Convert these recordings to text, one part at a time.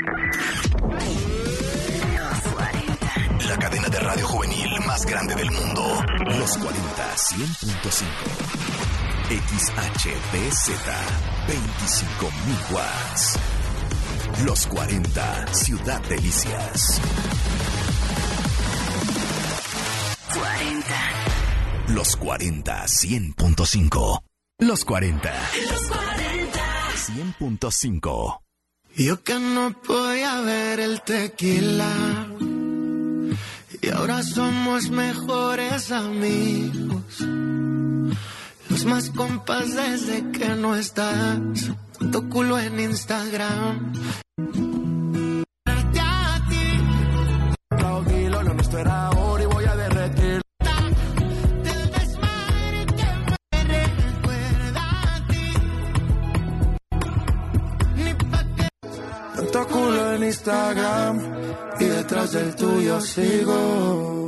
La cadena de radio juvenil más grande del mundo. Los 40 100.5. XHBZ 25.000 watts. Los 40 Ciudad Delicias. 40. Los 40 100.5. Los 40. Los 40 100.5. Yo que no podía ver el tequila y ahora somos mejores amigos, los más compas desde que no estás, tanto culo en Instagram. A ti, tranquilo, lo nuestro era ahora y voy a derretir. Del desmadre que me recuerda a ti, ni pa' qué. Tanto culo en Instagram y detrás del tuyo sigo.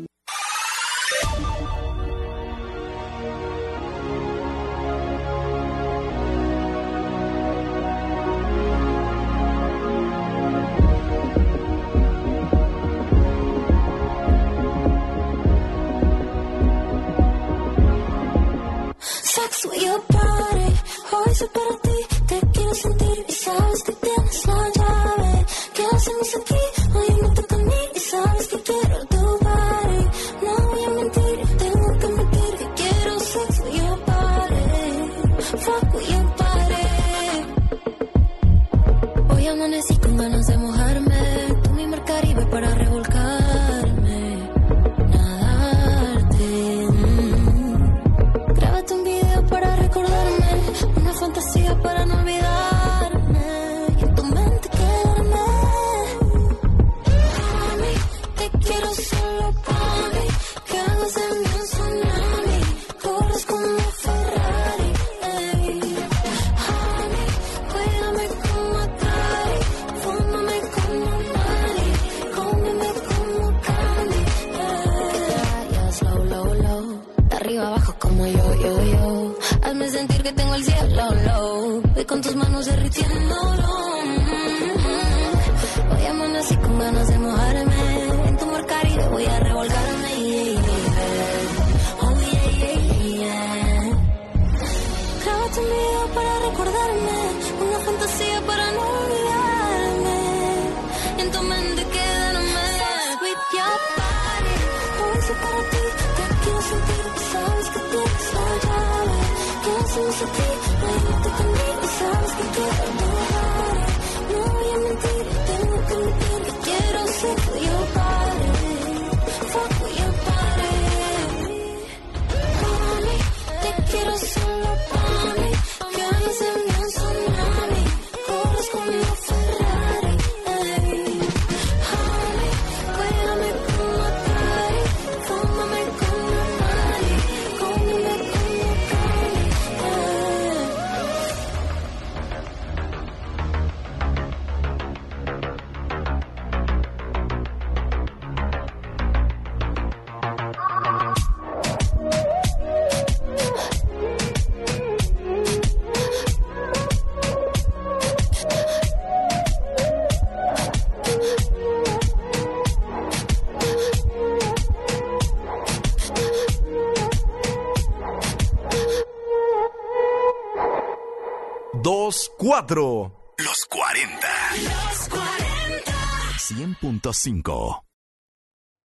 Sex with your body, hoy soy para ti, te quiero sentir y sabes que tienes la llave. ¿Qué hacemos aquí? Hoy no toca a mí y sabes que quiero tu body. No voy a mentir, tengo que admitir que quiero sex with your body, fuck with your body. Hoy amanecí con ganas de mojarme, tú mi mar Caribe para revolcarme, nadarte. Grábate un video para recordarme, una fantasía para no olvidarme y en tu mente quedarme. Mami, te quiero solo para mí, que hagas de mí un tsunami, corres como Ferrari, ey. Honey, cuídame como Atari, fúmame como Mari, cómeme como Candy, yeah. Slow, low, low, de arriba abajo como yo. Hazme sentir que tengo el cielo low, ve con tus manos derritiéndolo. Hoy amanecí con ganas de mojarme, en tu mar Caribe voy a revolcarme, yeah, yeah. Oh yeah, yeah, yeah. Grábate un video para recordarme, una fantasía para no olvidarme, en tu mente quedarme. With your body, hoy soy para ti, te quiero sentir, sabes que tienes la llave. ¿Qué hacemos aquí? Hoy no toca a mí y sabes que quiero tu body. No voy a mentir, tengo que admitir que quiero sex with your body, fuck with your body. Mami, te quiero solo para mí, que hagas de mí un tsunami, corres como Ferrari, ey. Honey, cuídame como Atari, fúmame como Mari, cómeme como Candy, yeah. 2-4. Los 40. Los 40. 100.5.